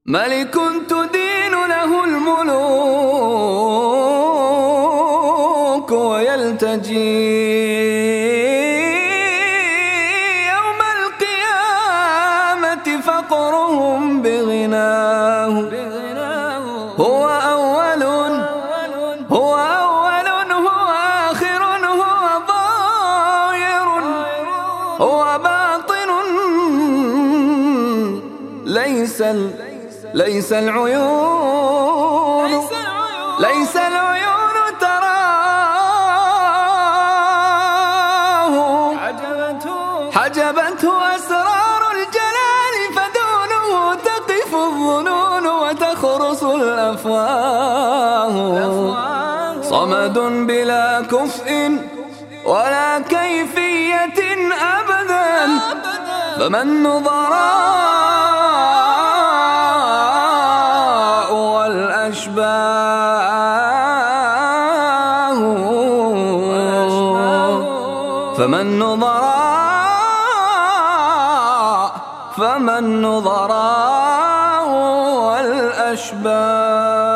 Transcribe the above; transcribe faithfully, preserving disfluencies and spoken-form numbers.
ملك تدين له الملوك ويلتجي يوم القيامة فقرهم بغناه. هو أول هو أول هو آخر هو ظاهر هو باطن ليس ليس العيون ليس العيون تراه. حجبته أسرار الجلال فدونه تقف الظنون وتخرص الأفواه. صمد بلا كفء ولا كيفية أبدا فمن نظراء والأشباه فمن نظراء فمن نظراء والأشباه.